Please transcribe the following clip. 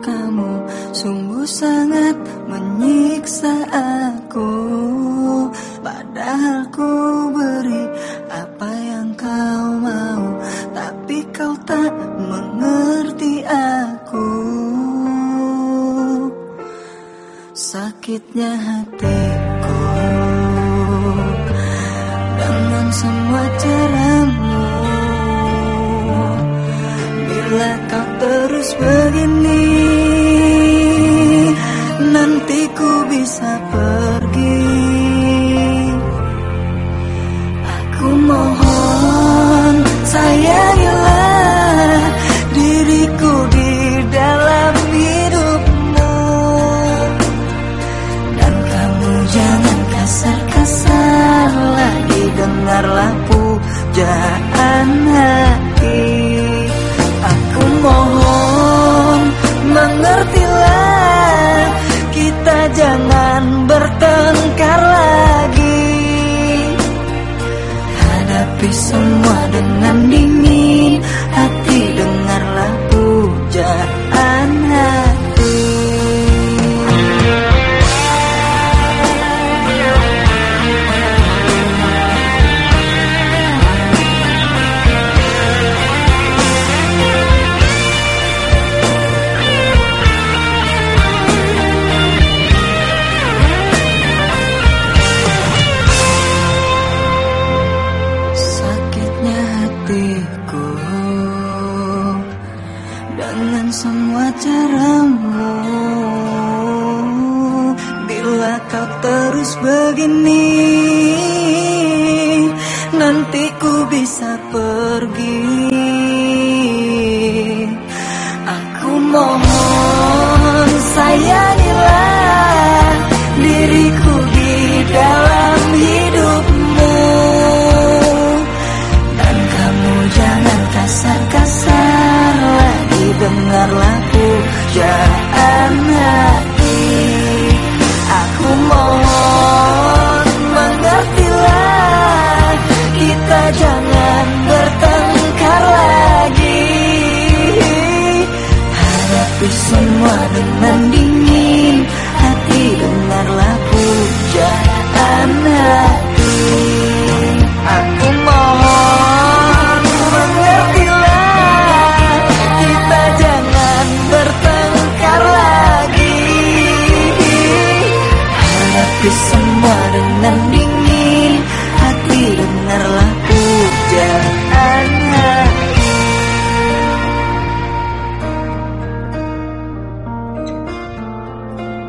kamu sungguh sangat menyiksa aku. Padahal ku beri apa yang kau mau, tapi kau tak mengerti aku. Sakitnya hatiku dengan semua caramu. Bila kau terus begini, nanti ku bisa pergi. Aku mohon sayangilah diriku di dalam hidupmu, dan kamu jangan kasar-kasar lagi. Dengarlah pujaan hati. Aku mohon mengertilah, kita jangan bertengkar lagi. Hadapi semua dengan dingin hati, dengarlah pujaan hati. Dengan semua caramu, bila kau terus begini, nanti ku bisa pergi. Aku mohon sayangilah diriku di dalam hidupmu, dan kamu jangan kasar-kasar lagi. Dengarlah pujaan hati. Aku mohon mengertilah, kita jangan bertengkar lagi. Hadapi semua dengan dingin hati, dengarlah pujaan hati. Aku mohon mengertilah, kita jangan bertengkar lagi. Hadapi semua dengan dingin